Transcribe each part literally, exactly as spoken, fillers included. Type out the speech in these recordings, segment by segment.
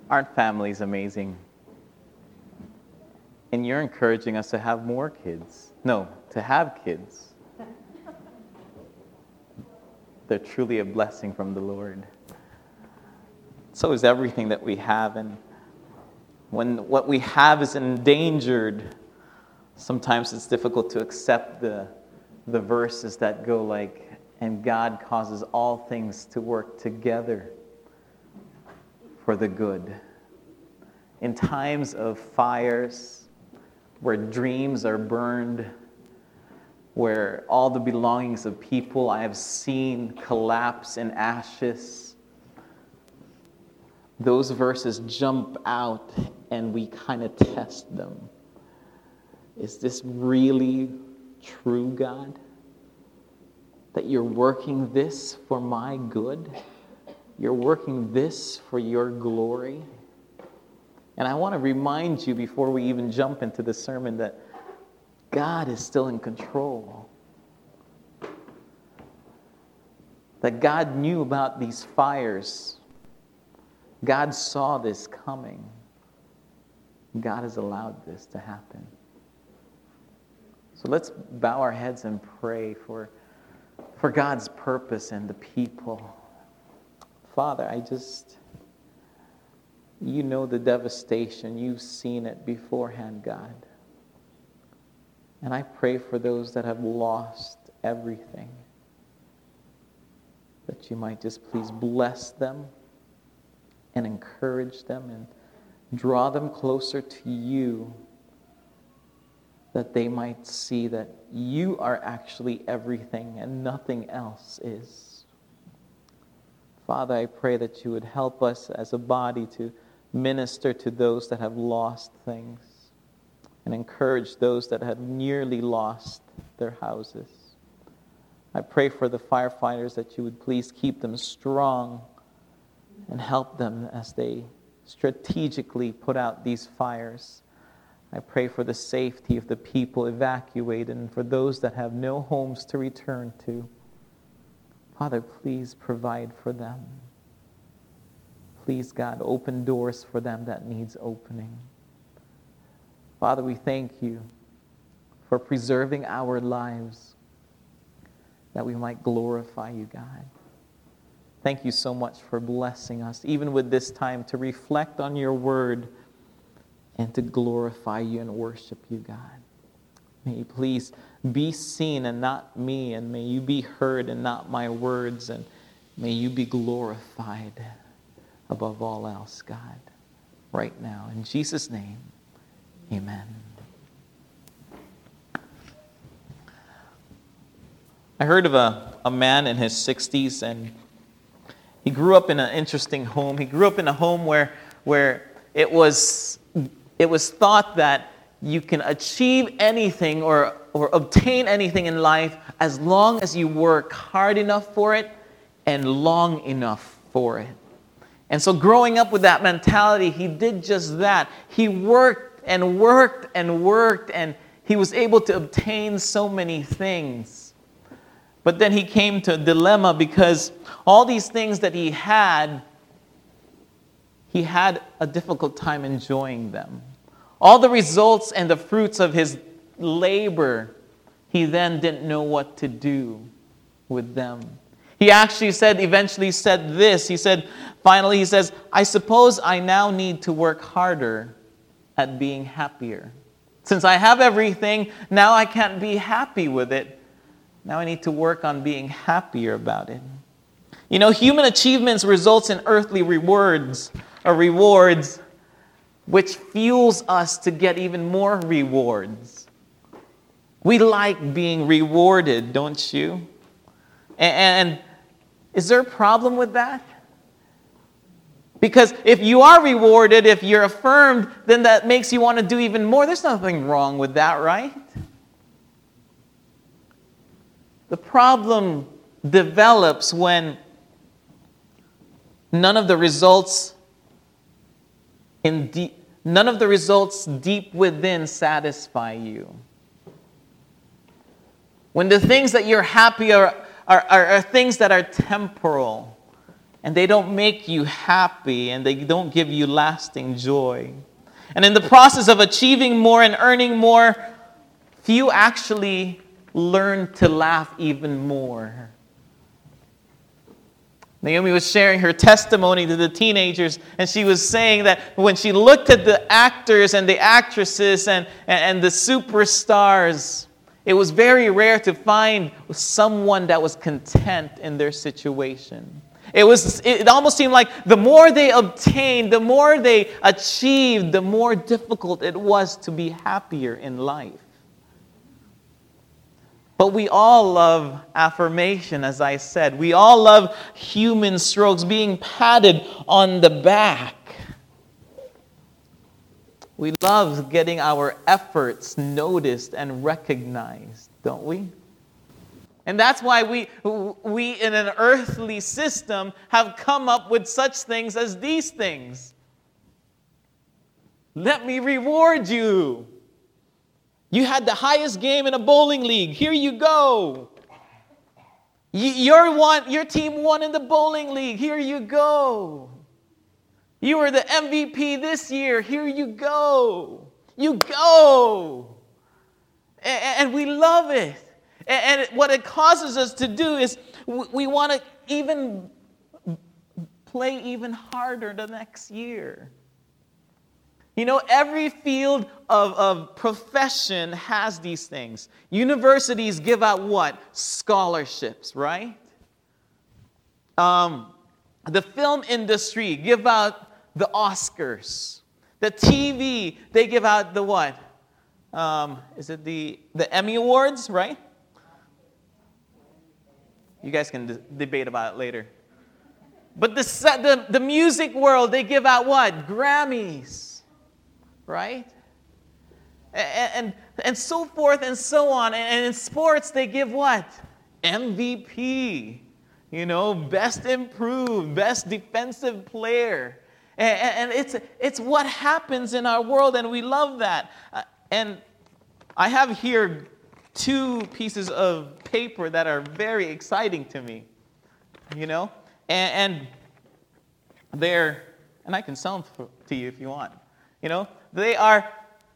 Aren't families amazing? And you're encouraging us to have more kids. No, to have kids. They're truly a blessing from the Lord. So is everything that we have. And when what we have is endangered, sometimes it's difficult to accept the, the verses that go like, and God causes all things to work together for the good. In times of fires, where dreams are burned, where all the belongings of people I have seen collapse in ashes, those verses jump out and we kind of test them. Is this really true, God? That you're working this for my good? You're working this for your glory? And I want to remind you before we even jump into the sermon that God is still in control. That God knew about these fires. God saw this coming. God has allowed this to happen. So let's bow our heads and pray for, for God's purpose and the people. Father, I just... You know the devastation. You've seen it beforehand, God. And I pray for those that have lost everything, that you might just please bless them and encourage them and draw them closer to you, that they might see that you are actually everything and nothing else is. Father, I pray that you would help us as a body to minister to those that have lost things and encourage those that have nearly lost their houses. I pray for the firefighters that you would please keep them strong and help them as they strategically put out these fires. I pray for the safety of the people evacuated and for those that have no homes to return to. Father, please provide for them. Please, God, open doors for them that needs opening. Father, we thank you for preserving our lives that we might glorify you, God. Thank you so much for blessing us, even with this time, to reflect on your word and to glorify you and worship you, God. May you please be seen and not me, and may you be heard and not my words, and may you be glorified above all else, God, right now. In Jesus' name, amen. I heard of a, a man in his sixties, and he grew up in an interesting home. He grew up in a home where, where it was, it was thought that you can achieve anything or, or obtain anything in life as long as you work hard enough for it and long enough for it. And so growing up with that mentality, he did just that. He worked and worked and worked, and he was able to obtain so many things. But then he came to a dilemma because all these things that he had, he had a difficult time enjoying them. All the results and the fruits of his labor, he then didn't know what to do with them. He actually said, eventually said this. He said, finally, he says, I suppose I now need to work harder at being happier. Since I have everything, now I can't be happy with it. Now I need to work on being happier about it. You know, human achievements results in earthly rewards or rewards, which fuels us to get even more rewards. We like being rewarded, don't you? And is there a problem with that? Because if you are rewarded, if you're affirmed, then that makes you want to do even more. There's nothing wrong with that, right? The problem develops when none of the results in deep, none of the results deep within satisfy you. When the things that you're happy are, are, are, are things that are temporal and they don't make you happy, and they don't give you lasting joy. And in the process of achieving more and earning more, few actually learn to laugh even more. Naomi was sharing her testimony to the teenagers, and she was saying that when she looked at the actors and the actresses and, and, and the superstars, it was very rare to find someone that was content in their situation. It was. It almost seemed like the more they obtained, the more they achieved, the more difficult it was to be happier in life. But we all love affirmation, as I said. We all love human strokes, being patted on the back. We love getting our efforts noticed and recognized, don't we? And that's why we, we in an earthly system have come up with such things as these things. Let me reward you. You had the highest game in a bowling league. Here you go. Your, one, your team won in the bowling league. Here you go. You were the M V P this year. Here you go. You go. And, and we love it. And, and what it causes us to do is we want to even play even harder the next year. You know, every field of, of profession has these things. Universities give out what? Scholarships, right? Um, the film industry give out the Oscars. The T V, they give out the what? Um, is it the, the Emmy Awards, right? You guys can d- debate about it later. But the, the, the music world, they give out what? Grammys. Right? And, and, and so forth and so on. And in sports, they give what? M V P. You know, best improved, best defensive player. And, and it's, it's what happens in our world, and we love that. Uh, and I have here two pieces of paper that are very exciting to me. You know? And, and they're, and I can sell them to you if you want. You know? They are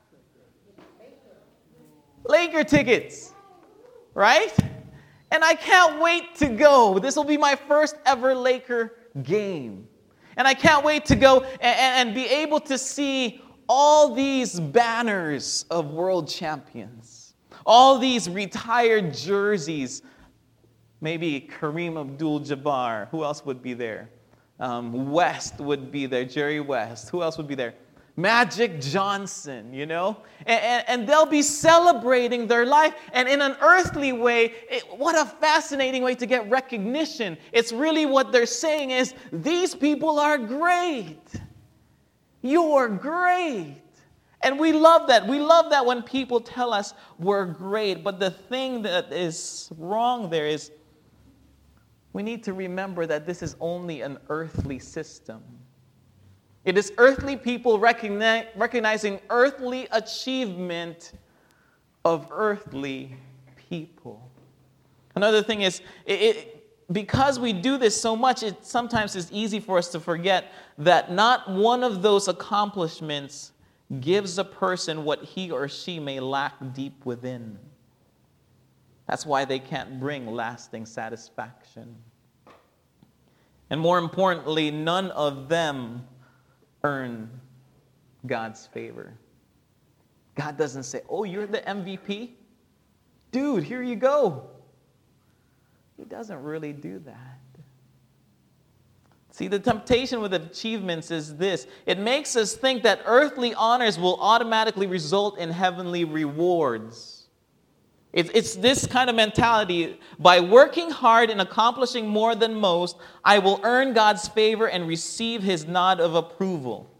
Laker tickets, right? And I can't wait to go. This will be my first ever Laker game. And I can't wait to go and, and be able to see all these banners of world champions, all these retired jerseys, maybe Kareem Abdul-Jabbar. Who else would be there? Um, West would be there, Jerry West. Who else would be there? Magic Johnson, you know? And, and, and they'll be celebrating their life. And in an earthly way, it, what a fascinating way to get recognition. It's really what they're saying is, these people are great. You're great. And we love that. We love that when people tell us we're great. But the thing that is wrong there is, we need to remember that this is only an earthly system. It is earthly people recognize, recognizing earthly achievement of earthly people. Another thing is, it, it, because we do this so much, it sometimes is easy for us to forget that not one of those accomplishments gives a person what he or she may lack deep within. That's why they can't bring lasting satisfaction. And more importantly, none of them earn God's favor. God doesn't say, oh, you're the M V P? Dude, here you go. He doesn't really do that. See, the temptation with achievements is this. It makes us think that earthly honors will automatically result in heavenly rewards. It's, it's this kind of mentality. By working hard and accomplishing more than most, I will earn God's favor and receive His nod of approval.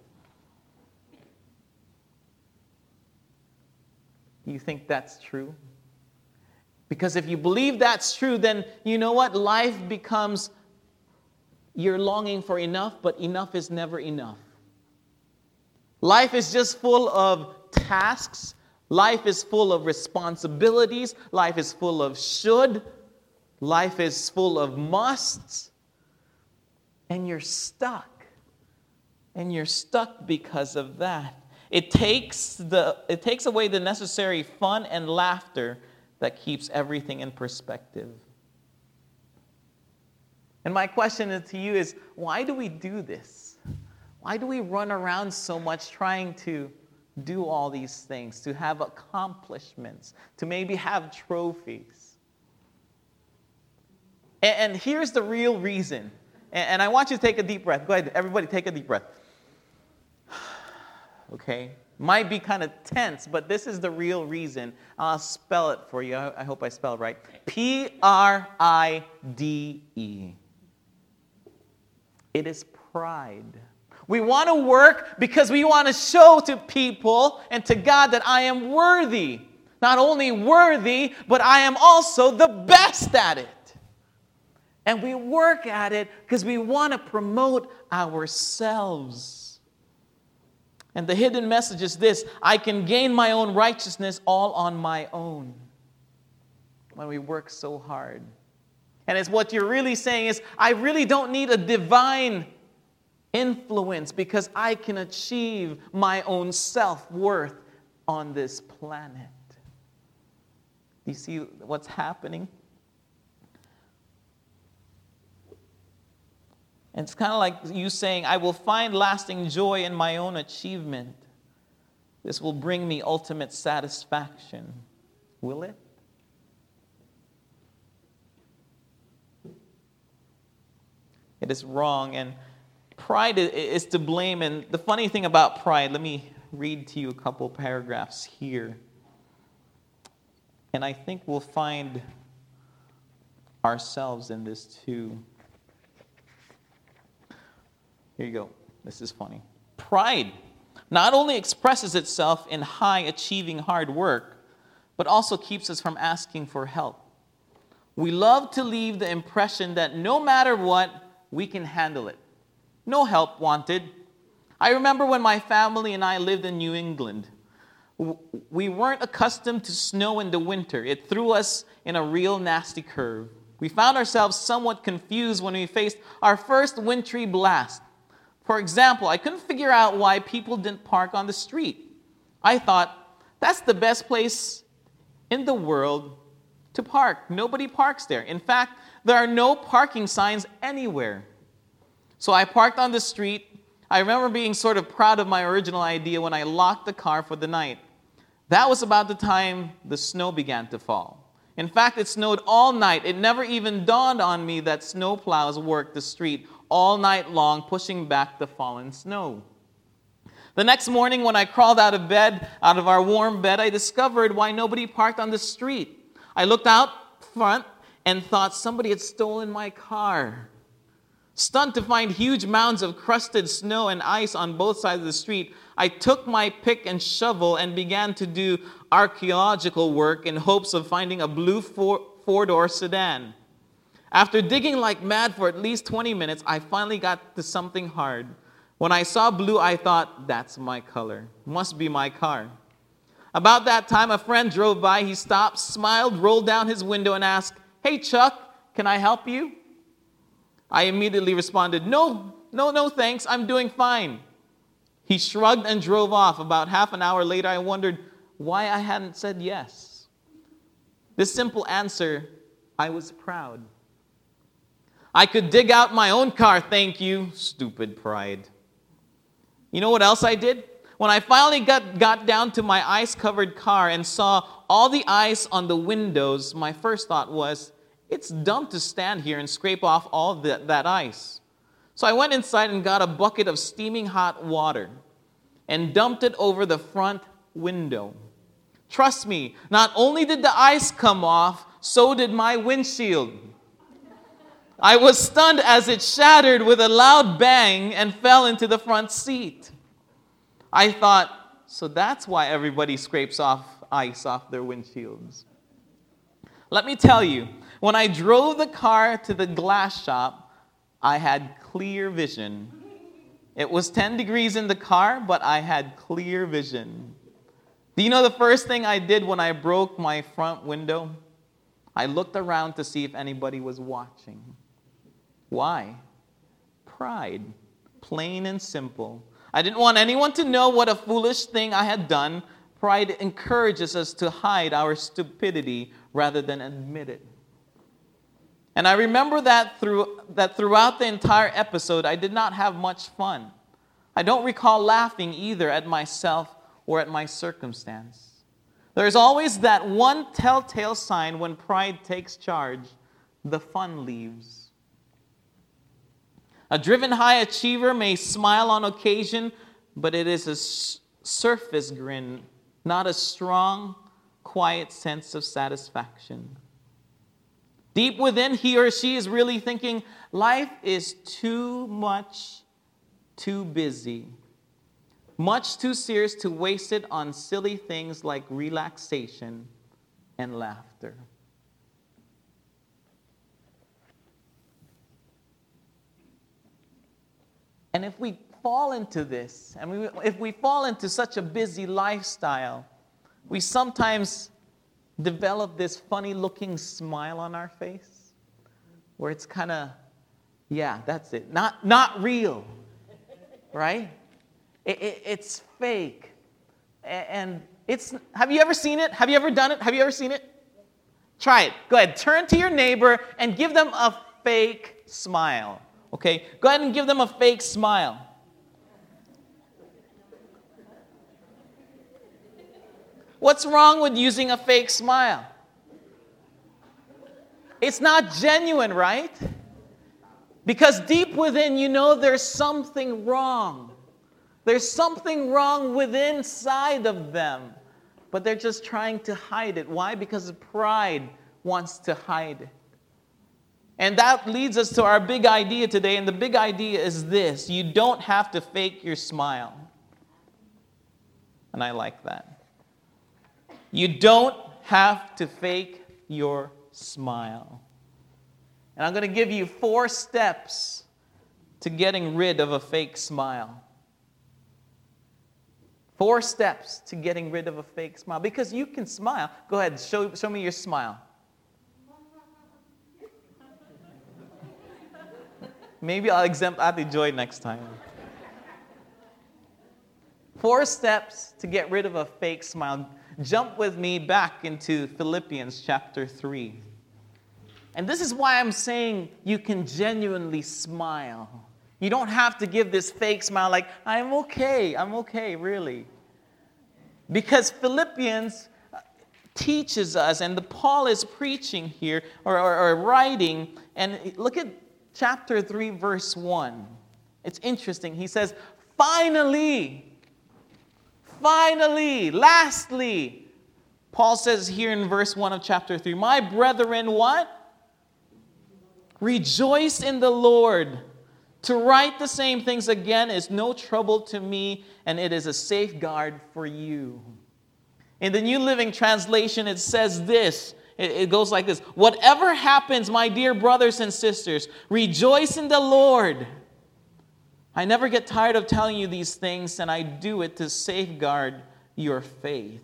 You think that's true? Because if you believe that's true, then you know what? Life becomes, you're longing for enough, but enough is never enough. Life is just full of tasks. Life is full of responsibilities. Life is full of should. Life is full of musts. and you're stuck. And you're stuck because of that. It takes the it takes away the necessary fun and laughter that keeps everything in perspective. And my question to you is, why do we do this? Why do we run around so much trying to do all these things, to have accomplishments, to maybe have trophies? And, and here's the real reason. And, and I want you to take a deep breath. Go ahead, everybody, take a deep breath. Okay? Might be kind of tense, but this is the real reason. I'll spell it for you. I, I hope I spell it right. P R I D E. It is pride. We want to work because we want to show to people and to God that I am worthy. Not only worthy, but I am also the best at it. And we work at it because we want to promote ourselves. And the hidden message is this: I can gain my own righteousness all on my own. When we work so hard. And it's what you're really saying is, I really don't need a divine influence because I can achieve my own self-worth on this planet. Do you see what's happening? And it's kind of like you saying, I will find lasting joy in my own achievement. This will bring me ultimate satisfaction. Will it? It is wrong, and pride is to blame. And the funny thing about pride, let me read to you a couple paragraphs here. And I think we'll find ourselves in this too. Here you go. This is funny. Pride not only expresses itself in high achieving hard work, but also keeps us from asking for help. We love to leave the impression that no matter what, we can handle it. No help wanted. I remember when my family and I lived in New England. We weren't accustomed to snow in the winter. It threw us in a real nasty curve. We found ourselves somewhat confused when we faced our first wintry blast. For example, I couldn't figure out why people didn't park on the street. I thought, that's the best place in the world to park. Nobody parks there. In fact, there are no parking signs anywhere. So I parked on the street. I remember being sort of proud of my original idea when I locked the car for the night. That was about the time the snow began to fall. In fact, it snowed all night. It never even dawned on me that snowplows worked the street all night long, pushing back the fallen snow. The next morning, when I crawled out of bed, out of our warm bed, I discovered why nobody parked on the street. I looked out front and thought somebody had stolen my car. Stunned to find huge mounds of crusted snow and ice on both sides of the street, I took my pick and shovel and began to do archaeological work in hopes of finding a blue four, four-door sedan. After digging like mad for at least twenty minutes, I finally got to something hard. When I saw blue, I thought, that's my color. Must be my car. About that time, a friend drove by. He stopped, smiled, rolled down his window, and asked, "Hey, Chuck, can I help you?" I immediately responded, no, no, no, thanks. I'm doing fine. He shrugged and drove off. About half an hour later, I wondered why I hadn't said yes. This simple answer, I was proud. I could dig out my own car, thank you. Stupid pride. You know what else I did? When I finally got, got down to my ice-covered car and saw all the ice on the windows, my first thought was, it's dumb to stand here and scrape off all of that, that ice. So I went inside and got a bucket of steaming hot water and dumped it over the front window. Trust me, not only did the ice come off, so did my windshield. I was stunned as it shattered with a loud bang and fell into the front seat. I thought, so that's why everybody scrapes off ice off their windshields. Let me tell you, when I drove the car to the glass shop, I had clear vision. It was ten degrees in the car, but I had clear vision. Do you know the first thing I did when I broke my front window? I looked around to see if anybody was watching. Why? pride, plain and simple. I didn't want anyone to know what a foolish thing I had done. Pride encourages us to hide our stupidity rather than admit it. And I remember that through that throughout the entire episode, I did not have much fun. I don't recall laughing either at myself or at my circumstance. There's always that one telltale sign when pride takes charge: the fun leaves. A driven high achiever may smile on occasion, but it is a s- surface grin, not a strong, quiet sense of satisfaction. Deep within, he or she is really thinking, life is too much, too busy, much too serious to waste it on silly things like relaxation and laughter. And if we fall into this, and we, if we fall into such a busy lifestyle, we sometimes develop this funny-looking smile on our face, where it's kind of, yeah, that's it, not not real, right? It, it, it's fake, and it's. Have you ever seen it? Have you ever done it? Have you ever seen it? Try it. Go ahead. Turn to your neighbor and give them a fake smile. Okay? Go ahead and give them a fake smile. What's wrong with using a fake smile? It's not genuine, right? Because deep within, you know there's something wrong. There's something wrong within inside of them. But they're just trying to hide it. Why? Because pride wants to hide it. And that leads us to our big idea today. And the big idea is this: you don't have to fake your smile. And I like that. You don't have to fake your smile. And I'm going to give you four steps to getting rid of a fake smile. Four steps to getting rid of a fake smile. Because you can smile. Go ahead, show, show me your smile. Maybe I'll exempt Ate Joy next time. Four steps to get rid of a fake smile. Jump with me back into Philippians chapter three. And this is why I'm saying you can genuinely smile. You don't have to give this fake smile like, I'm okay, I'm okay, really. Because Philippians teaches us, and the Paul is preaching here, or, or, or writing, and look at chapter three, verse one. It's interesting. He says, finally, finally, lastly. Paul says here in verse one of chapter three, my brethren, what? Rejoice in the Lord. To write the same things again is no trouble to me, and it is a safeguard for you. In the New Living Translation, it says this. It goes like this: whatever happens, my dear brothers and sisters, rejoice in the Lord. I never get tired of telling you these things, and I do it to safeguard your faith.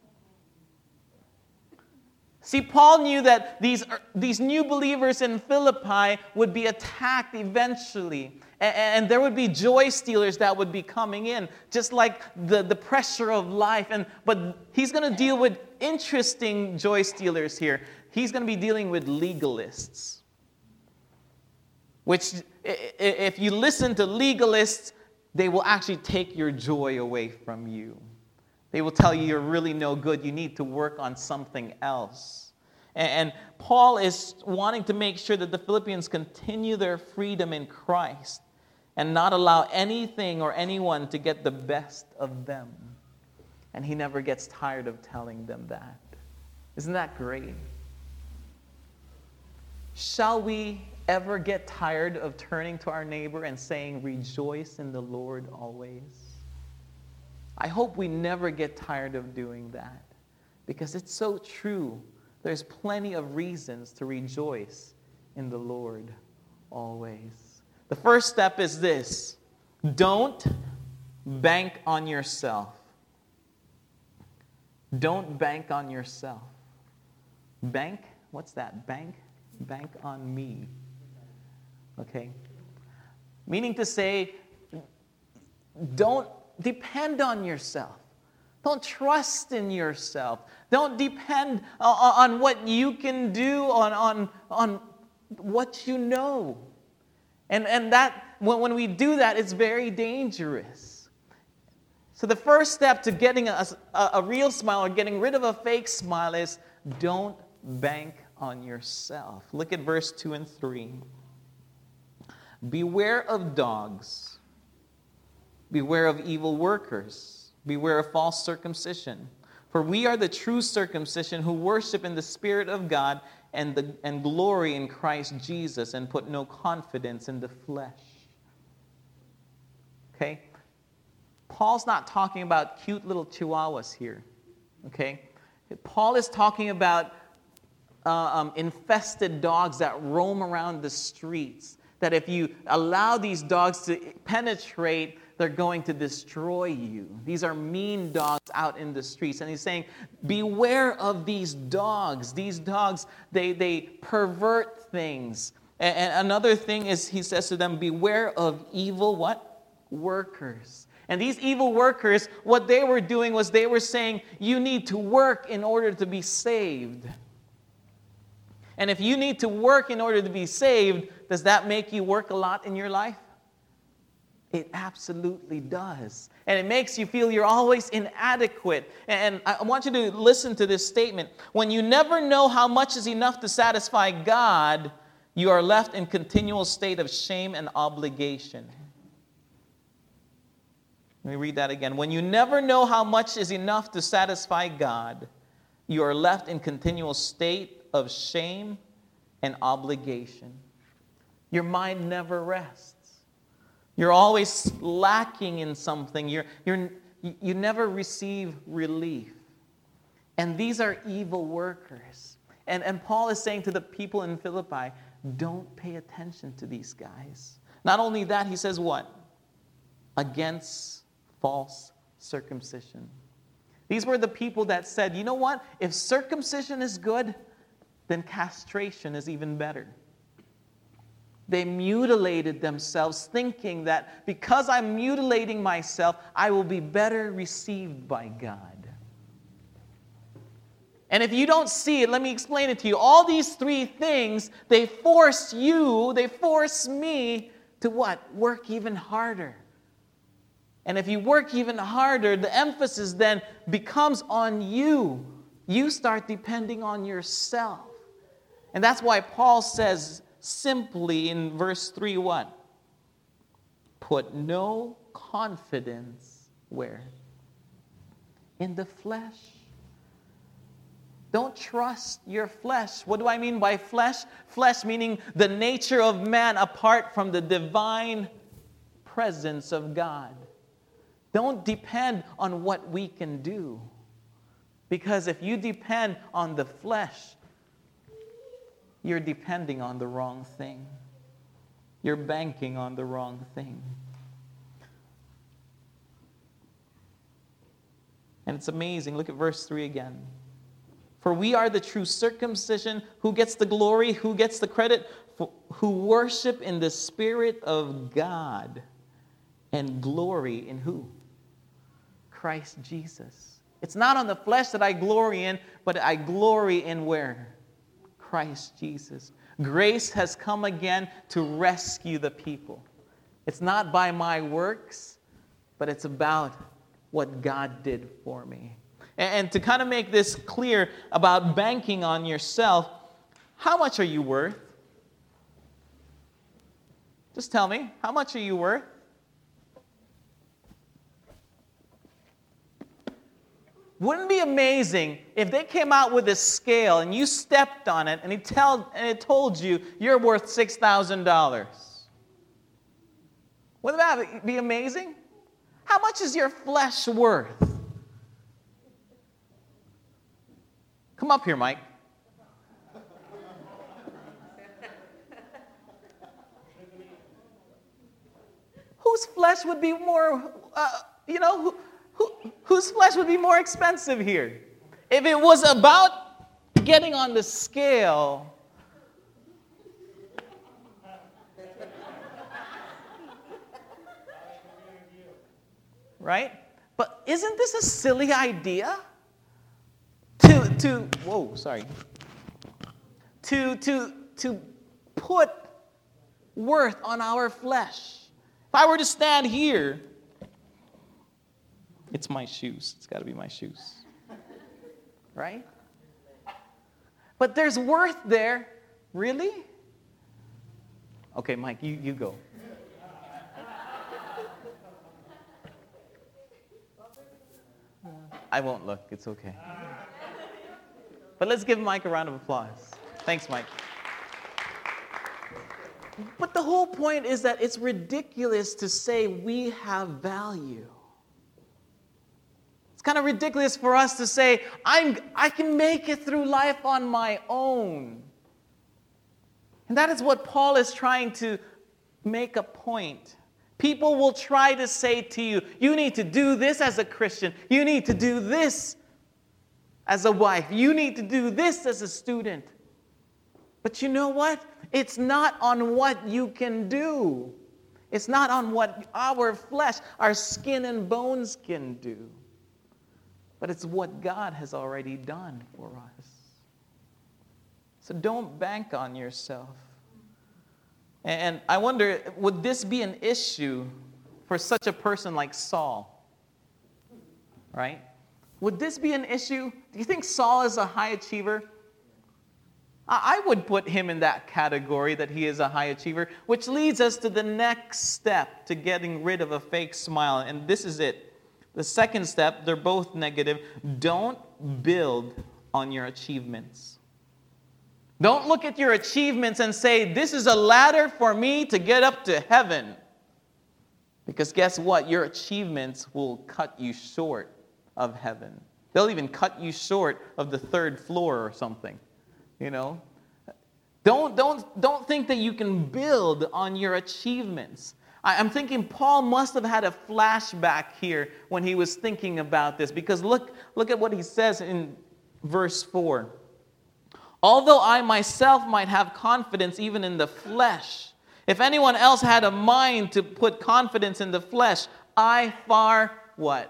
See, Paul knew that these, these new believers in Philippi would be attacked eventually. And, and there would be joy stealers that would be coming in, just like the, the pressure of life. And but he's going to deal with interesting joy stealers here. He's going to be dealing with legalists. Which, if you listen to legalists, they will actually take your joy away from you. They will tell you you're really no good. You need to work on something else. And Paul is wanting to make sure that the Philippians continue their freedom in Christ and not allow anything or anyone to get the best of them. And he never gets tired of telling them that. Isn't that great? Shall we ever get tired of turning to our neighbor and saying, rejoice in the Lord always? I hope we never get tired of doing that, because it's so true. There's plenty of reasons to rejoice in the Lord always. The first step is this: don't bank on yourself. Don't bank on yourself. Bank? What's that? Bank? Bank on me. Okay? Meaning to say, don't depend on yourself. Don't trust in yourself. Don't depend on, on what you can do, on, on, on what you know. And, and that when, when we do that, it's very dangerous. So the first step to getting a, a, a real smile or getting rid of a fake smile is don't bank on yourself. Look at verse two and three. Beware of dogs. Beware of evil workers. Beware of false circumcision. For we are the true circumcision who worship in the Spirit of God and, the, and glory in Christ Jesus and put no confidence in the flesh. Okay? Paul's not talking about cute little chihuahuas here. Okay? Paul is talking about uh, um, infested dogs that roam around the streets. That if you allow these dogs to penetrate, they're going to destroy you. These are mean dogs out in the streets. And he's saying, beware of these dogs. These dogs, they, they pervert things. And, and another thing is, he says to them, beware of evil what? Workers. And these evil workers, what they were doing was they were saying, you need to work in order to be saved. And if you need to work in order to be saved, does that make you work a lot in your life? It absolutely does. And it makes you feel you're always inadequate. And I want you to listen to this statement. When you never know how much is enough to satisfy God, you are left in continual state of shame and obligation. Let me read that again. When you never know how much is enough to satisfy God, you are left in continual state of shame and obligation. Your mind never rests. You're always lacking in something. You're, you're, you never receive relief. And these are evil workers. And, and Paul is saying to the people in Philippi, don't pay attention to these guys. Not only that, he says what? Against false circumcision. These were the people that said, you know what? If circumcision is good, then castration is even better. They mutilated themselves, thinking that because I'm mutilating myself, I will be better received by God. And if you don't see it, let me explain it to you. All these three things, they force you, they force me to what? Work even harder. And if you work even harder, the emphasis then becomes on you. You start depending on yourself. And that's why Paul says simply in verse three, what? Put no confidence where? In the flesh. Don't trust your flesh. What do I mean by flesh? Flesh meaning the nature of man apart from the divine presence of God. Don't depend on what we can do. Because if you depend on the flesh, you're depending on the wrong thing. You're banking on the wrong thing. And it's amazing. Look at verse three again. For we are the true circumcision. Who gets the glory? Who gets the credit? Who worship in the Spirit of God and glory in who? Christ Jesus. It's not on the flesh that I glory in, but I glory in where? Christ Jesus. Grace has come again to rescue the people. It's not by my works, but it's about what God did for me. And, and to kind of make this clear about banking on yourself, how much are you worth? Just tell me, how much are you worth? Wouldn't it be amazing if they came out with a scale and you stepped on it and it, tell, and it told you you're worth six thousand dollars? Wouldn't that be amazing? How much is your flesh worth? Come up here, Mike. Whose flesh would be more, uh, you know, who, who, whose flesh would be more expensive here? If it was about getting on the scale, right? But isn't this a silly idea? To, to, whoa, sorry. To, to, to put worth on our flesh. If I were to stand here, it's my shoes. It's got to be my shoes. Right? But there's worth there. Really? Okay, Mike, you, you go. I won't look. It's okay. But let's give Mike a round of applause. Thanks, Mike. But the whole point is that it's ridiculous to say we have value. It's kind of ridiculous for us to say, I'm, I can make it through life on my own. And that is what Paul is trying to make a point. People will try to say to you, you need to do this as a Christian. You need to do this as a wife. You need to do this as a student. But you know what? It's not on what you can do. It's not on what our flesh, our skin and bones can do. But it's what God has already done for us. So don't bank on yourself. And I wonder, would this be an issue for such a person like Saul? Right? Would this be an issue? Do you think Saul is a high achiever? I would put him in that category, that he is a high achiever, which leads us to the next step to getting rid of a fake smile. And this is it. The second step, they're both negative. Don't build on your achievements. Don't look at your achievements and say, this is a ladder for me to get up to heaven. Because guess what? Your achievements will cut you short of heaven. They'll even cut you short of the third floor or something. You know? Don't, don't, don't think that you can build on your achievements. I, I'm thinking Paul must have had a flashback here when he was thinking about this. Because look, look at what he says in verse four. Although I myself might have confidence even in the flesh, if anyone else had a mind to put confidence in the flesh, I far what?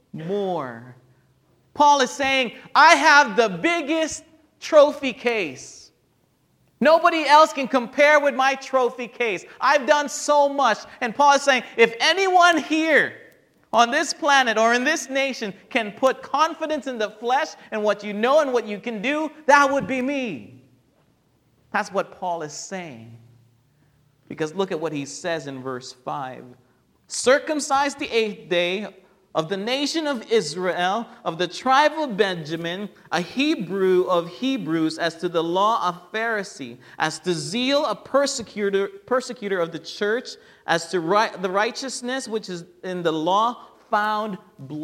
More. Paul is saying, I have the biggest trophy case. Nobody else can compare with my trophy case. I've done so much. And Paul is saying, if anyone here on this planet or in this nation can put confidence in the flesh and what you know and what you can do, that would be me. That's what Paul is saying. Because look at what he says in verse five. Circumcised the eighth day of the nation of Israel, of the tribe of Benjamin, a Hebrew of Hebrews, as to the law of Pharisee, as to zeal a persecutor, persecutor of the church, as to right, the righteousness which is in the law, found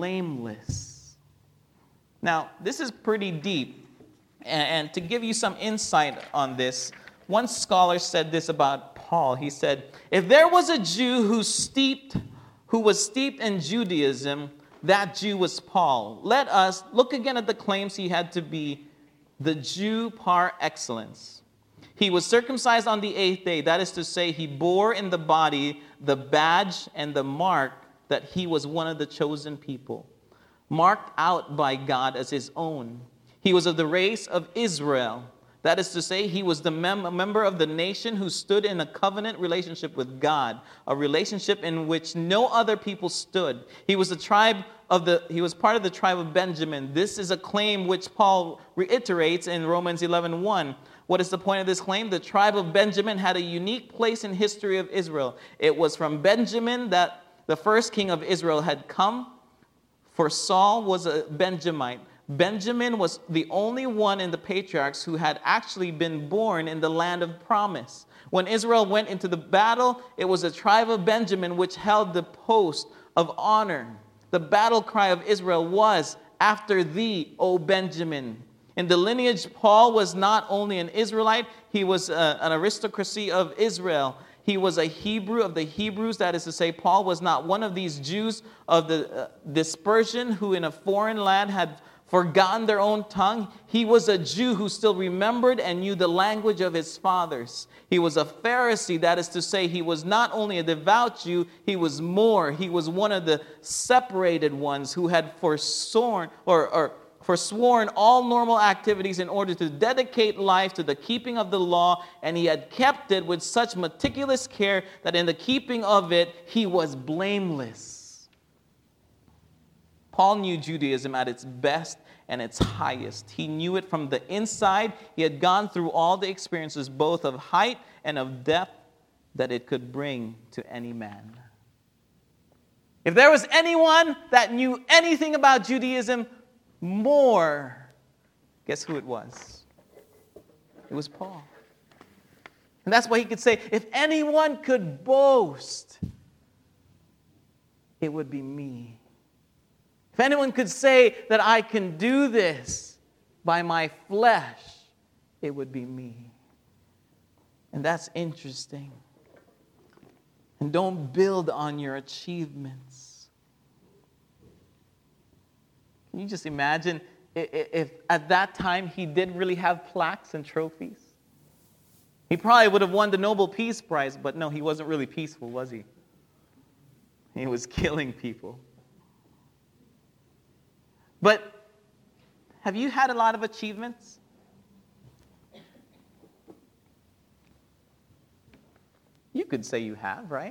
blameless. Now, this is pretty deep. And, and to give you some insight on this, one scholar said this about Paul. He said, if there was a Jew who steeped who was steeped in Judaism, that Jew was Paul. Let us look again at the claims he had to be the Jew par excellence. He was circumcised on the eighth day. That is to say, he bore in the body the badge and the mark that he was one of the chosen people, marked out by God as his own. He was of the race of Israel. That is to say, he was the mem- member of the nation who stood in a covenant relationship with God, a relationship in which no other people stood. He was the tribe of the he was part of the tribe of Benjamin. This is a claim which Paul reiterates in Romans eleven one. What is the point of this claim? The tribe of Benjamin had a unique place in history of Israel. It was from Benjamin that the first king of Israel had come, for Saul was a Benjamite. Benjamin was the only one in the patriarchs who had actually been born in the land of promise. When Israel went into the battle, it was the tribe of Benjamin which held the post of honor. The battle cry of Israel was, after thee, O Benjamin. In the lineage, Paul was not only an Israelite, he was uh, an aristocracy of Israel. He was a Hebrew of the Hebrews. That is to say, Paul was not one of these Jews of the uh, dispersion who in a foreign land had forgotten their own tongue. He was a Jew who still remembered and knew the language of his fathers. He was a Pharisee, that is to say, he was not only a devout Jew, he was more. He was one of the separated ones who had forsworn or, or forsworn all normal activities in order to dedicate life to the keeping of the law, and he had kept it with such meticulous care that in the keeping of it, he was blameless. Paul knew Judaism at its best and its highest. He knew it from the inside. He had gone through all the experiences, both of height and of depth, that it could bring to any man. If there was anyone that knew anything about Judaism more, guess who it was? It was Paul. And that's why he could say, if anyone could boast, it would be me. If anyone could say that I can do this by my flesh, it would be me. And that's interesting. And don't build on your achievements. Can you just imagine if, if at that time he did really have plaques and trophies? He probably would have won the Nobel Peace Prize, but no, he wasn't really peaceful, was he? He was killing people. But have you had a lot of achievements? You could say you have, right?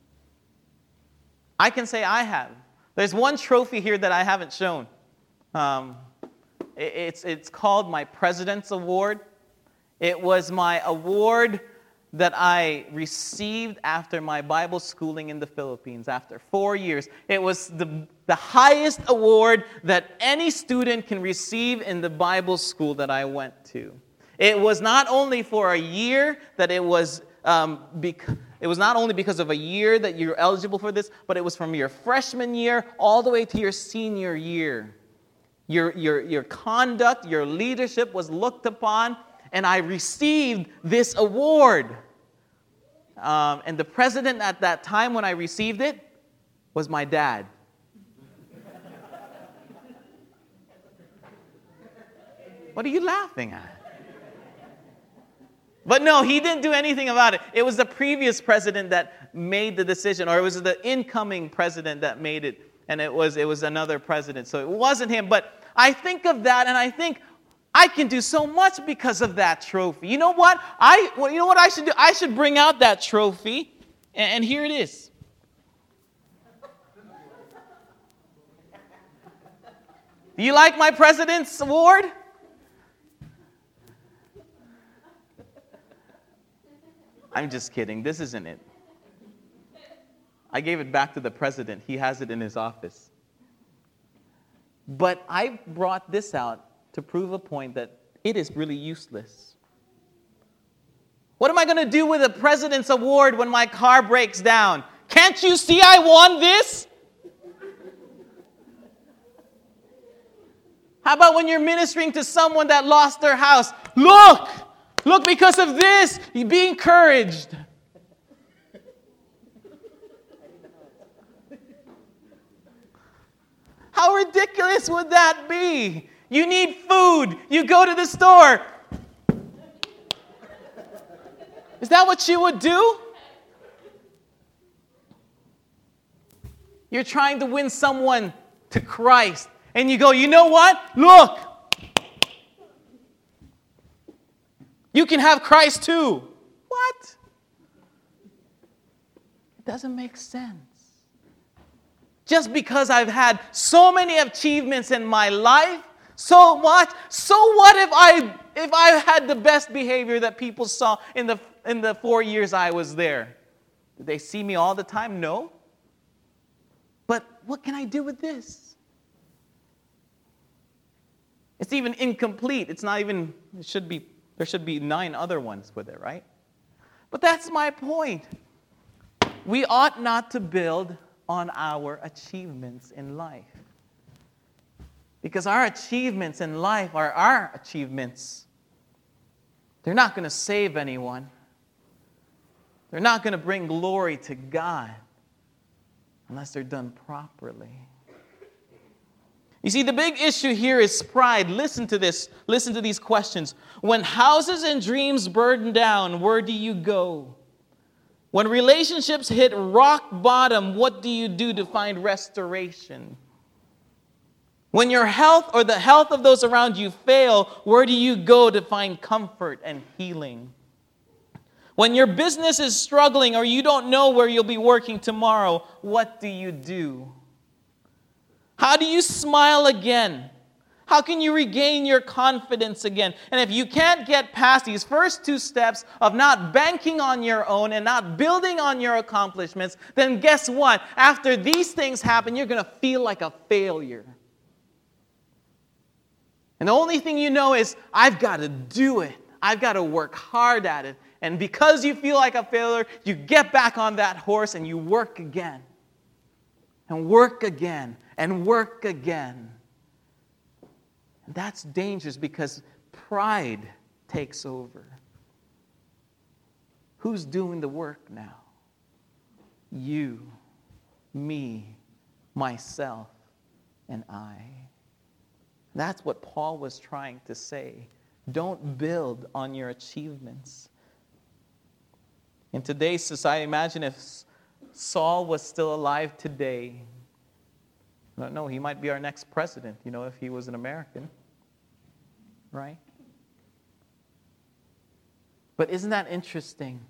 I can say I have. There's one trophy here that I haven't shown. Um, it, it's, it's called my President's Award. It was my award that I received after my Bible schooling in the Philippines, after four years. It was the, the highest award that any student can receive in the Bible school that I went to. It was not only for a year that it was, um, bec- it was not only because of a year that you're eligible for this, but it was from your freshman year all the way to your senior year. Your, your, your conduct, your leadership was looked upon, and I received this award. Um, and the president at that time when I received it was my dad. What are you laughing at? But no, he didn't do anything about it. It was the previous president that made the decision, or it was the incoming president that made it, and it was, it was another president. So it wasn't him. But I think of that, and I think, I can do so much because of that trophy. You know what? I, well, you know what I should do? I should bring out that trophy, and, and here it is. Do you like my President's Award? I'm just kidding. This isn't it. I gave it back to the president. He has it in his office. But I brought this out to prove a point that it is really useless. What am I going to do with a President's Award when my car breaks down? Can't you see I won this? How about when you're ministering to someone that lost their house? Look! Look, because of this, you be encouraged. How ridiculous would that be? You need food. You go to the store. Is that what you would do? You're trying to win someone to Christ. And you go, you know what? Look. You can have Christ too. What? It doesn't make sense. Just because I've had so many achievements in my life, so what? So what if I if I had the best behavior that people saw in the in the four years I was there? Did they see me all the time? No. But what can I do with this? It's even incomplete. It's not even, it should be, there should be nine other ones with it, right? But that's my point. We ought not to build on our achievements in life. Because our achievements in life are our achievements. They're not going to save anyone. They're not going to bring glory to God unless they're done properly. You see, the big issue here is pride. Listen to this. Listen to these questions. When houses and dreams burn down, where do you go? When relationships hit rock bottom, what do you do to find restoration? When your health or the health of those around you fail, where do you go to find comfort and healing? When your business is struggling or you don't know where you'll be working tomorrow, what do you do? How do you smile again? How can you regain your confidence again? And if you can't get past these first two steps of not banking on your own and not building on your accomplishments, then guess what? After these things happen, you're going to feel like a failure. And the only thing you know is, I've got to do it. I've got to work hard at it. And because you feel like a failure, you get back on that horse and you work again. And work again. And work again. And that's dangerous because pride takes over. Who's doing the work now? You, me, myself, and I. That's what Paul was trying to say. Don't build on your achievements. In today's society, imagine if Saul was still alive today. I don't know, he might be our next president, you know, if he was an American. Right? But isn't that interesting?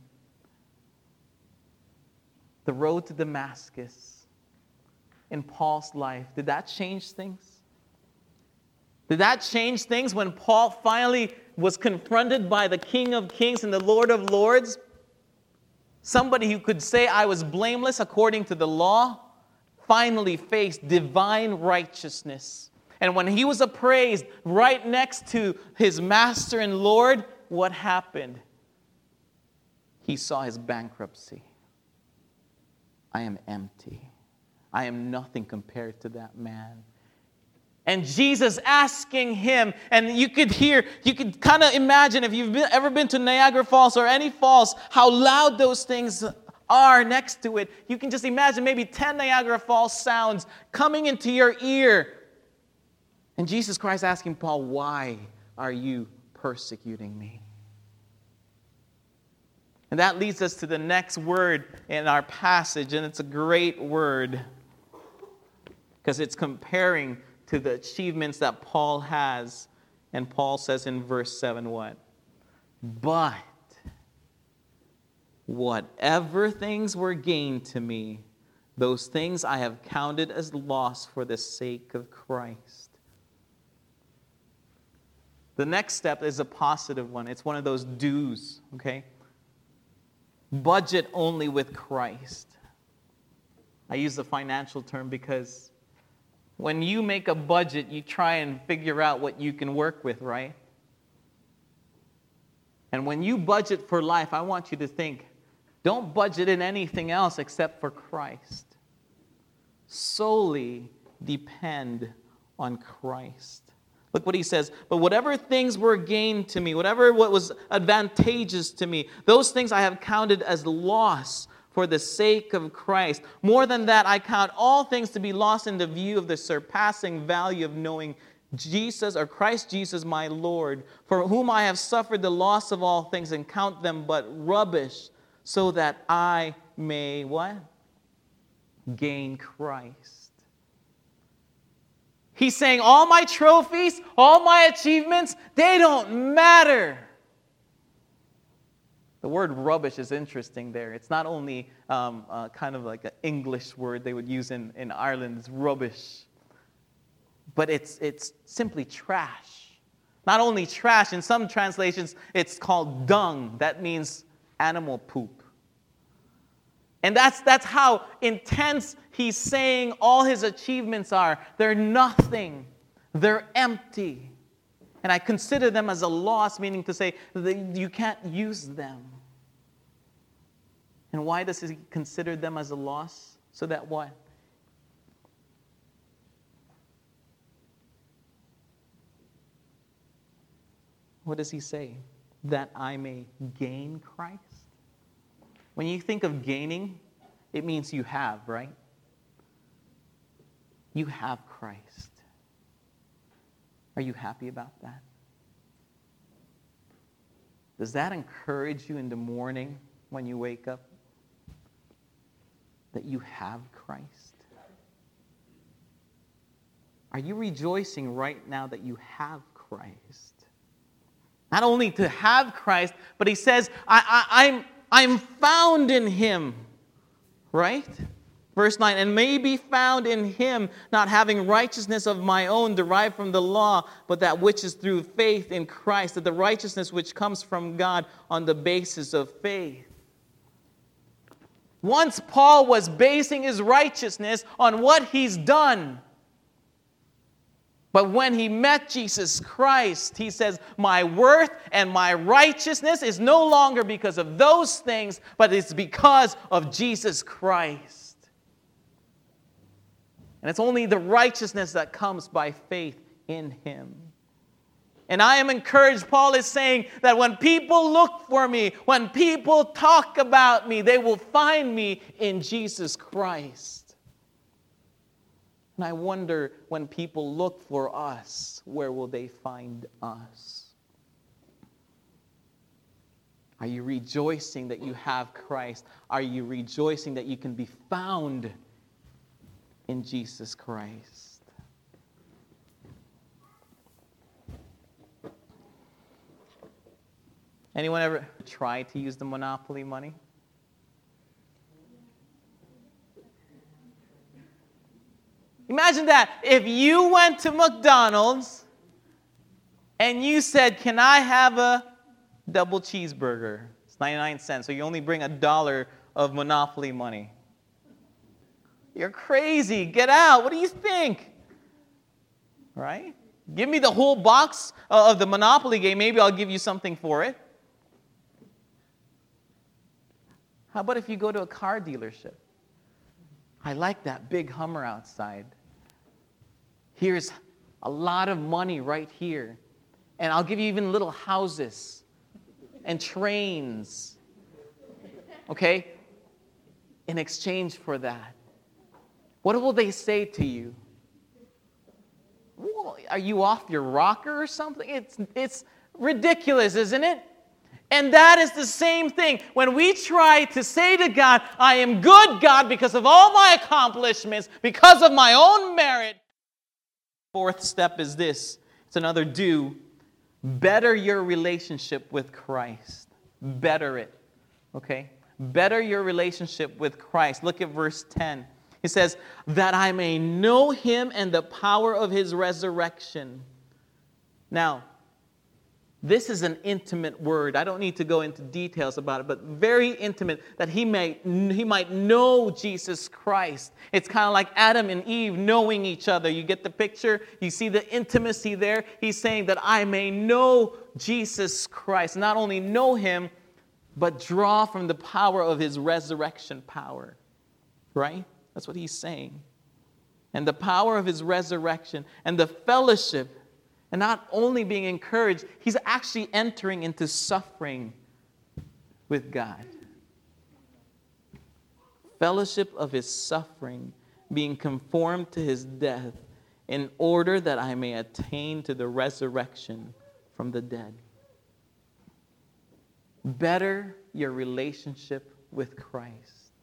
The road to Damascus in Paul's life, did that change things? Did that change things when Paul finally was confronted by the King of Kings and the Lord of Lords? Somebody who could say, I was blameless according to the law, finally faced divine righteousness. And when he was appraised right next to his master and Lord, what happened? He saw his bankruptcy. I am empty. I am nothing compared to that man. And Jesus asking him, and you could hear, you could kind of imagine if you've been, ever been to Niagara Falls or any falls, how loud those things are next to it. You can just imagine maybe ten Niagara Falls sounds coming into your ear. And Jesus Christ asking Paul, why are you persecuting me? And that leads us to the next word in our passage, and it's a great word because it's comparing to the achievements that Paul has. And Paul says in verse seven what? But whatever things were gained to me, those things I have counted as loss for the sake of Christ. The next step is a positive one. It's one of those do's, okay? Budget only with Christ. I use the financial term because when you make a budget, you try and figure out what you can work with, right? And when you budget for life, I want you to think, don't budget in anything else except for Christ. Solely depend on Christ. Look what he says. But whatever things were gained to me, whatever what was advantageous to me, those things I have counted as loss for the sake of Christ. More than that, I count all things to be lost in the view of the surpassing value of knowing Jesus or Christ Jesus my Lord, for whom I have suffered the loss of all things and count them but rubbish, so that I may what? Gain Christ. He's saying all my trophies, all my achievements, they don't matter. The word rubbish is interesting there. It's not only um, uh, kind of like an English word they would use in, in Ireland, it's rubbish. But it's, it's simply trash. Not only trash, in some translations it's called dung. That means animal poop. And that's, that's how intense he's saying all his achievements are. They're nothing. They're empty. And I consider them as a loss, meaning to say that you can't use them. And why does he consider them as a loss? So that what? What does he say? That I may gain Christ? When you think of gaining, it means you have, right? You have Christ. Are you happy about that? Does that encourage you in the morning when you wake up? That you have Christ? Are you rejoicing right now that you have Christ? Not only to have Christ, but he says, I, I, I'm, I'm found in him. Right? Verse nine, and may be found in him, not having righteousness of my own derived from the law, but that which is through faith in Christ, that the righteousness which comes from God on the basis of faith. Once Paul was basing his righteousness on what he's done. But when he met Jesus Christ, he says, my worth and my righteousness is no longer because of those things, but it's because of Jesus Christ. And it's only the righteousness that comes by faith in him. And I am encouraged, Paul is saying that when people look for me, when people talk about me, they will find me in Jesus Christ. And I wonder, when people look for us, where will they find us? Are you rejoicing that you have Christ? Are you rejoicing that you can be found in Jesus Christ? Anyone ever try to use the Monopoly money? Imagine that. If you went to McDonald's and you said, can I have a double cheeseburger? It's ninety-nine cents, so you only bring a dollar of Monopoly money. You're crazy. Get out. What do you think? Right? Give me the whole box of the Monopoly game. Maybe I'll give you something for it. How about if you go to a car dealership? I like that big Hummer outside. Here's a lot of money right here. And I'll give you even little houses and trains. Okay? In exchange for that. What will they say to you? Well, are you off your rocker or something? It's, it's ridiculous, isn't it? And that is the same thing. When we try to say to God, I am good, God, because of all my accomplishments, because of my own merit. Fourth step is this. It's another do. Better your relationship with Christ. Better it. Okay? Better your relationship with Christ. Look at verse ten. He says, that I may know him and the power of his resurrection. Now, this is an intimate word. I don't need to go into details about it, but very intimate, that he may he might know Jesus Christ. It's kind of like Adam and Eve knowing each other. You get the picture? You see the intimacy there? He's saying that I may know Jesus Christ. Not only know him, but draw from the power of his resurrection power. Right? That's what he's saying. And the power of his resurrection and the fellowship. And not only being encouraged, he's actually entering into suffering with God. Fellowship of his suffering, being conformed to his death, in order that I may attain to the resurrection from the dead. Better your relationship with Christ.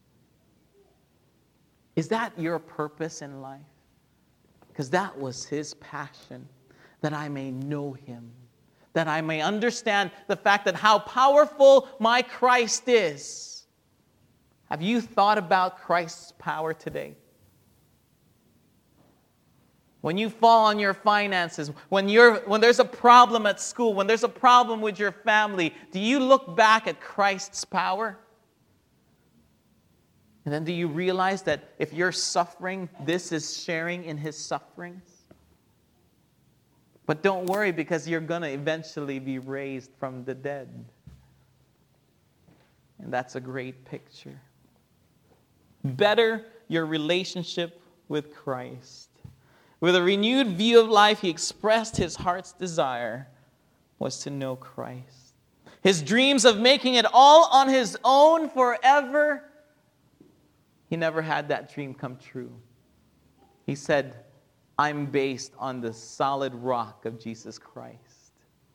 Is that your purpose in life? Because that was his passion. That I may know him. That I may understand the fact that how powerful my Christ is. Have you thought about Christ's power today? When you fall on your finances, when you're when there's a problem at school, when there's a problem with your family, do you look back at Christ's power? And then do you realize that if you're suffering, this is sharing in his sufferings? But don't worry, because you're going to eventually be raised from the dead. And that's a great picture. Better your relationship with Christ. With a renewed view of life, he expressed his heart's desire was to know Christ. His dreams of making it all on his own forever, he never had that dream come true. He said, I'm based on the solid rock of Jesus Christ.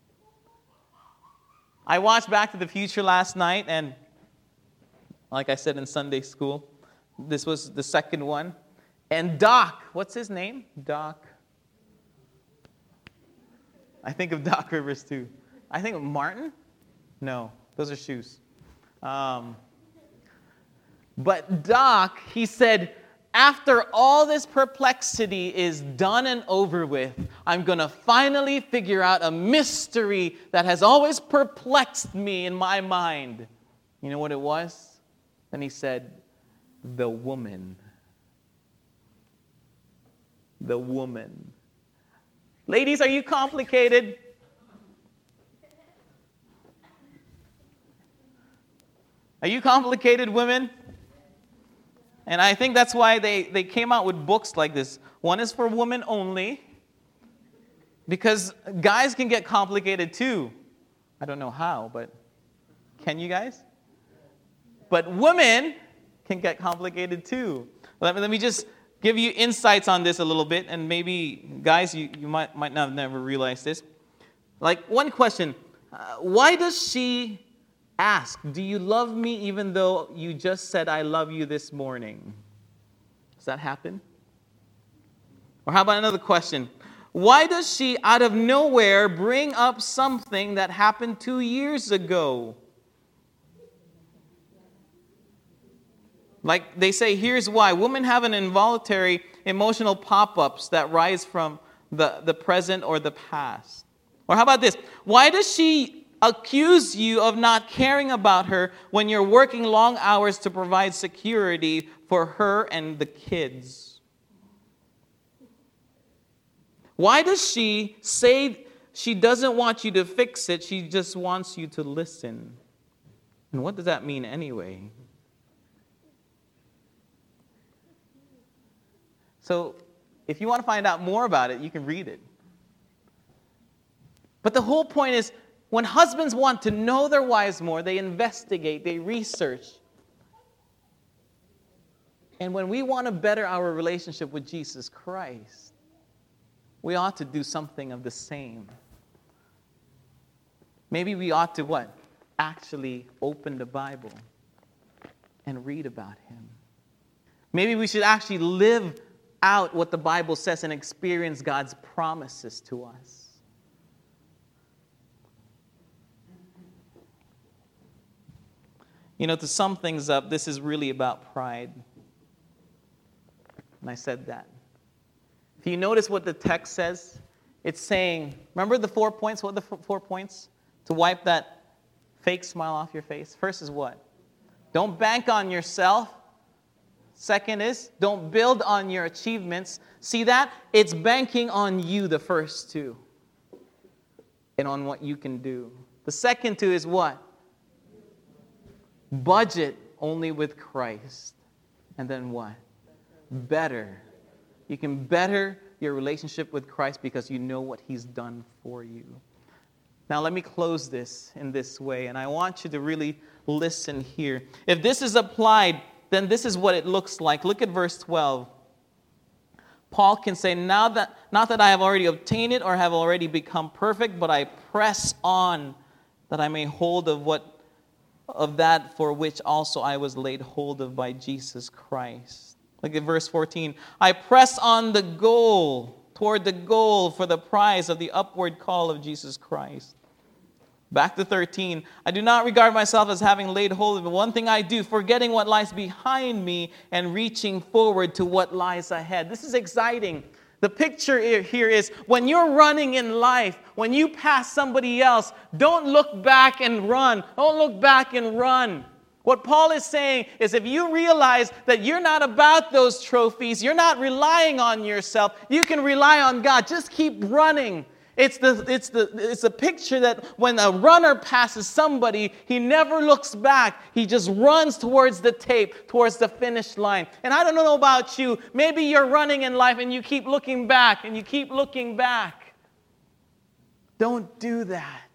I watched Back to the Future last night, and like I said in Sunday school, this was the second one. And Doc, what's his name? Doc. I think of Doc Rivers too. I think of Martin? No, those are shoes. Um, but Doc, he said, after all this perplexity is done and over with, I'm going to finally figure out a mystery that has always perplexed me in my mind. You know what it was? And he said, the woman. The woman. Ladies, are you complicated? Are you complicated, women? And I think that's why they, they came out with books like this. One is for women only, because guys can get complicated too. I don't know how, but can you guys? But women can get complicated too. Let me, let me just give you insights on this a little bit, and maybe, guys, you, you might, might not have never realized this. Like, one question, uh, why does she ask, do you love me even though you just said I love you this morning? Does that happen? Or how about another question? Why does she out of nowhere bring up something that happened two years ago? Like they say, here's why. Women have an involuntary emotional pop-ups that rise from the, the present or the past. Or how about this? Why does she accuse you of not caring about her when you're working long hours to provide security for her and the kids? Why does she say she doesn't want you to fix it, she just wants you to listen? And what does that mean anyway? So, if you want to find out more about it, you can read it. But the whole point is, when husbands want to know their wives more, they investigate, they research. And when we want to better our relationship with Jesus Christ, we ought to do something of the same. Maybe we ought to what? Actually open the Bible and read about Him. Maybe we should actually live out what the Bible says and experience God's promises to us. You know, to sum things up, this is really about pride. And I said that. If you notice what the text says, it's saying, remember the four points? What are the four points? To wipe that fake smile off your face. First is what? Don't bank on yourself. Second is, don't build on your achievements. See that? It's banking on you, the first two. And on what you can do. The second two is what? Budget only with Christ. And then what? Better. You can better your relationship with Christ because you know what He's done for you. Now let me close this in this way, and I want you to really listen here. If this is applied, then this is what it looks like. Look at verse twelve. Paul can say, now that, not that I have already obtained it or have already become perfect, but I press on that I may hold of what of that for which also I was laid hold of by Jesus Christ. Look at verse fourteen. I press on the goal, toward the goal for the prize of the upward call of Jesus Christ. Back to thirteen. I do not regard myself as having laid hold of it. One thing I do, forgetting what lies behind me and reaching forward to what lies ahead. This is exciting. The picture here is when you're running in life, when you pass somebody else, don't look back and run. Don't look back and run. What Paul is saying is if you realize that you're not about those trophies, you're not relying on yourself, you can rely on God. Just keep running. It's the, it's the, it's a picture that when a runner passes somebody, he never looks back. He just runs towards the tape, towards the finish line. And I don't know about you. Maybe you're running in life and you keep looking back and you keep looking back. Don't do that.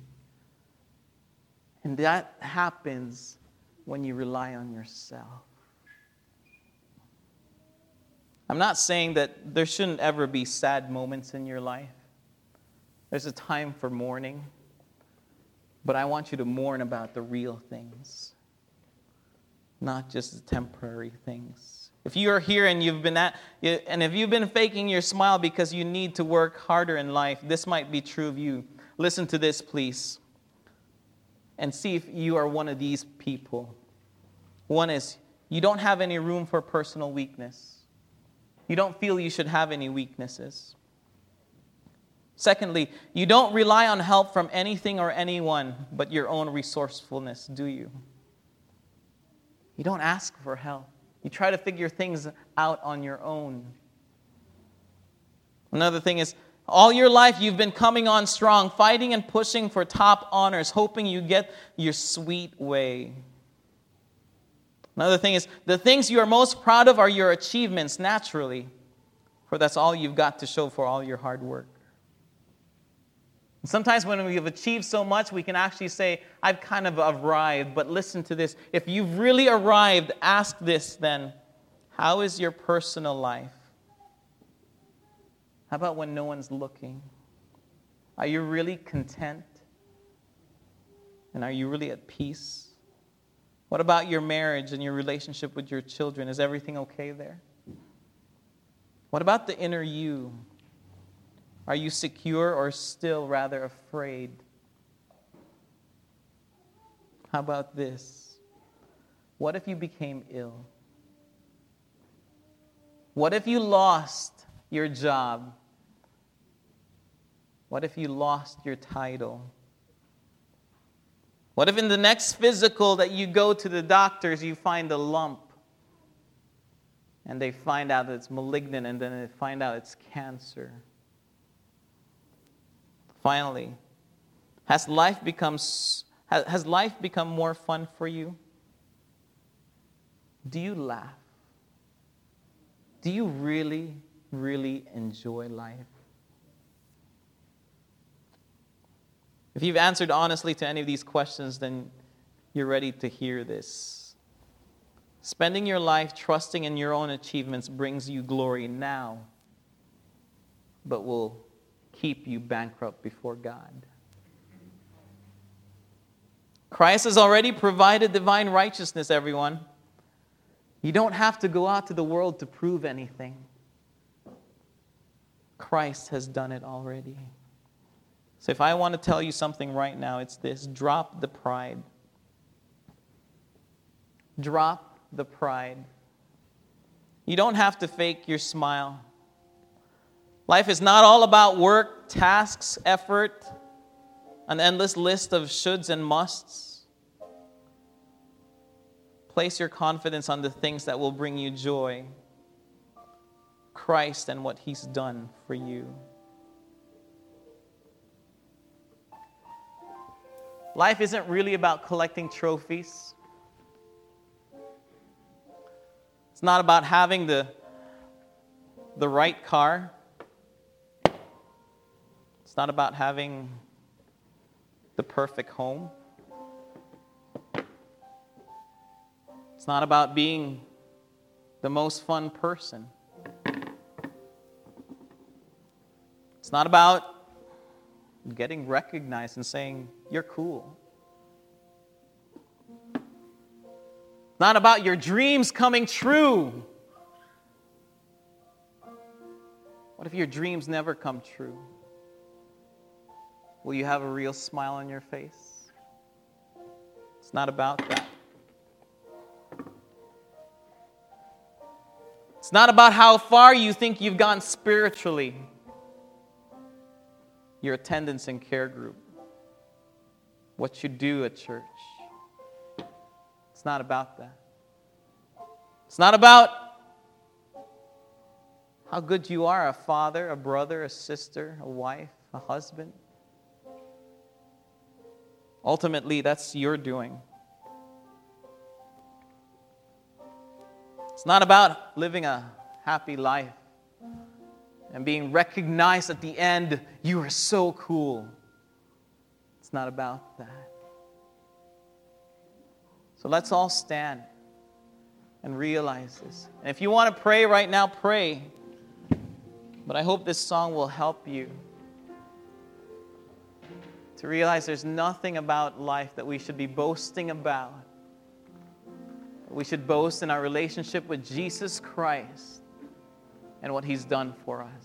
And that happens when you rely on yourself. I'm not saying that there shouldn't ever be sad moments in your life. There's a time for mourning. But I want you to mourn about the real things, not just the temporary things. If you are here and you've been at, and if you've been faking your smile because you need to work harder in life, this might be true of you. Listen to this, please, and see if you are one of these people. One is, you don't have any room for personal weakness. You don't feel you should have any weaknesses. Secondly, you don't rely on help from anything or anyone but your own resourcefulness, do you? You don't ask for help. You try to figure things out on your own. Another thing is, all your life you've been coming on strong, fighting and pushing for top honors, hoping you get your sweet way. Another thing is, the things you are most proud of are your achievements, naturally, for that's all you've got to show for all your hard work. And sometimes when we've achieved so much, we can actually say, I've kind of arrived. But listen to this. If you've really arrived, ask this then. How is your personal life? How about when no one's looking? Are you really content? And are you really at peace? What about your marriage and your relationship with your children? Is everything okay there? What about the inner you? Are you secure or still rather afraid? How about this? What if you became ill? What if you lost your job? What if you lost your title? What if in the next physical that you go to the doctors, you find a lump and they find out that it's malignant and then they find out it's cancer? Finally, has life become, has life become more fun for you? Do you laugh? Do you really, really enjoy life? If you've answered honestly to any of these questions, then you're ready to hear this. Spending your life trusting in your own achievements brings you glory now, but will keep you bankrupt before God. Christ has already provided divine righteousness, everyone. You don't have to go out to the world to prove anything. Christ has done it already. So if I want to tell you something right now, it's this: drop the pride. Drop the pride. You don't have to fake your smile. Life is not all about work, tasks, effort, an endless list of shoulds and musts. Place your confidence on the things that will bring you joy. Christ and what He's done for you. Life isn't really about collecting trophies. It's not about having the, the right car. It's not about having the perfect home. It's not about being the most fun person. It's not about getting recognized and saying, you're cool. It's not about your dreams coming true. What if your dreams never come true? Will you have a real smile on your face? It's not about that. It's not about how far you think you've gone spiritually. Your attendance in care group. What you do at church. It's not about that. It's not about how good you are, a father, a brother, a sister, a wife, a husband. Ultimately, that's your doing. It's not about living a happy life and being recognized at the end. You are so cool. It's not about that. So let's all stand. and realize this. And if you want to pray right now, pray. But I hope this song will help you to realize there's nothing about life that we should be boasting about. We should boast in our relationship with Jesus Christ and what He's done for us.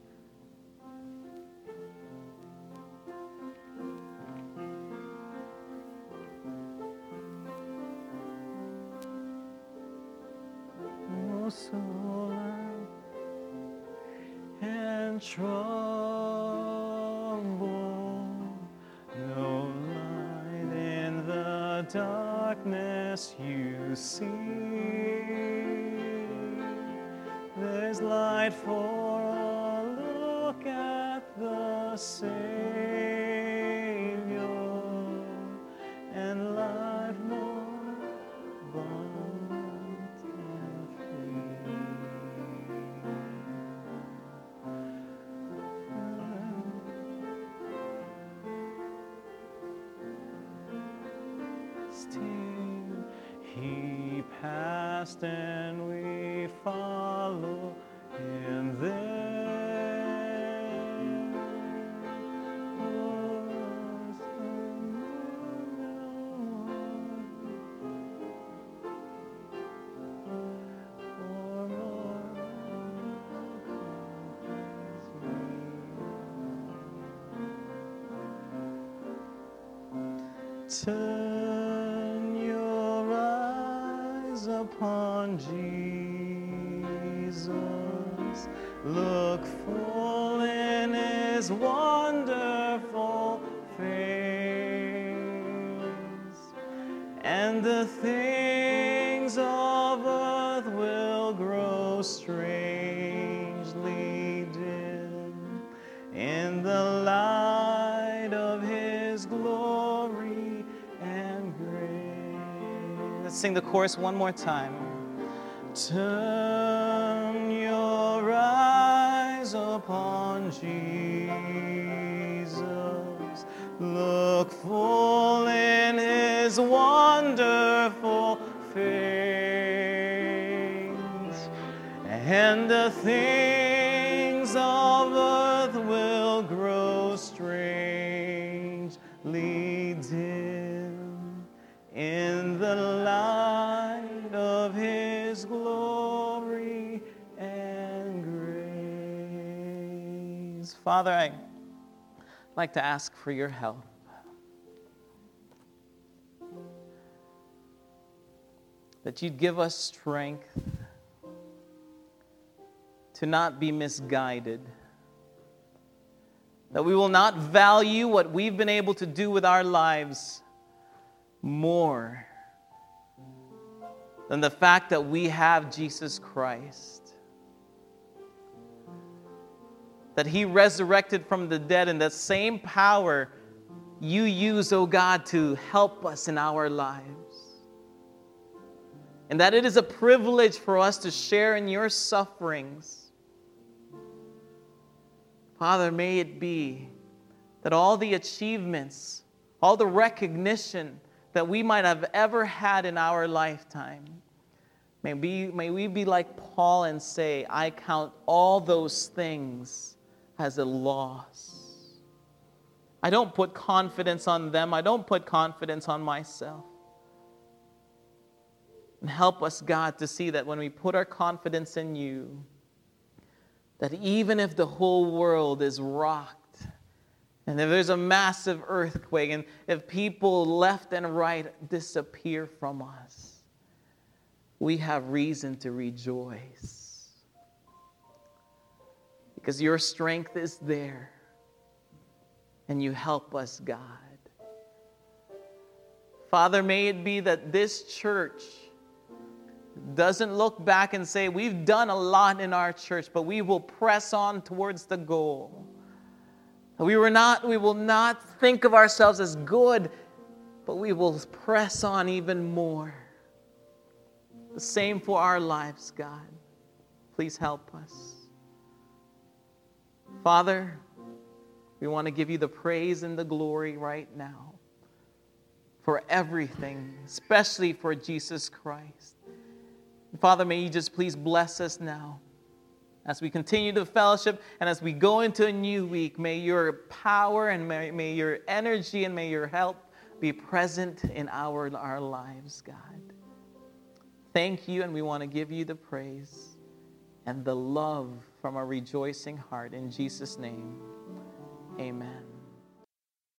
Oh, soul and trouble, no light in the darkness you see. There's light for a look at the Savior, and life more abundant and free. Still He passed and we follow Him there. Was or more turn your eyes upon Jesus, look full in His wonderful face, and the things of earth will grow strangely dim in the light of His glory and grace. Let's sing the chorus one more time. Turn your eyes upon Jesus, look full in His wonderful face, and the things of earth will grow strangely dim in the light of His glory and grace. Father, I'd like to ask for your help. That you'd give us strength to not be misguided. That we will not value what we've been able to do with our lives more than the fact that we have Jesus Christ. That He resurrected from the dead, and that same power you use, oh God, to help us in our lives. And that it is a privilege for us to share in your sufferings. Father, may it be that all the achievements, all the recognition that we might have ever had in our lifetime, may we, may we be like Paul and say, I count all those things as a loss. I don't put confidence on them. I don't put confidence on myself. And help us, God, to see that when we put our confidence in you, that even if the whole world is rocked, and if there's a massive earthquake, and if people left and right disappear from us, we have reason to rejoice. Because your strength is there, and you help us, God. Father, may it be that this church doesn't look back and say, we've done a lot in our church, but we will press on towards the goal. We were not, we will not think of ourselves as good, but we will press on even more. The same for our lives, God. Please help us. Father, we want to give you the praise and the glory right now for everything, especially for Jesus Christ. Father, may you just please bless us now. As we continue to fellowship and as we go into a new week, may your power and may, may your energy and may your help be present in our, our lives, God. Thank you, and we want to give you the praise and the love from a rejoicing heart. In Jesus' name, amen.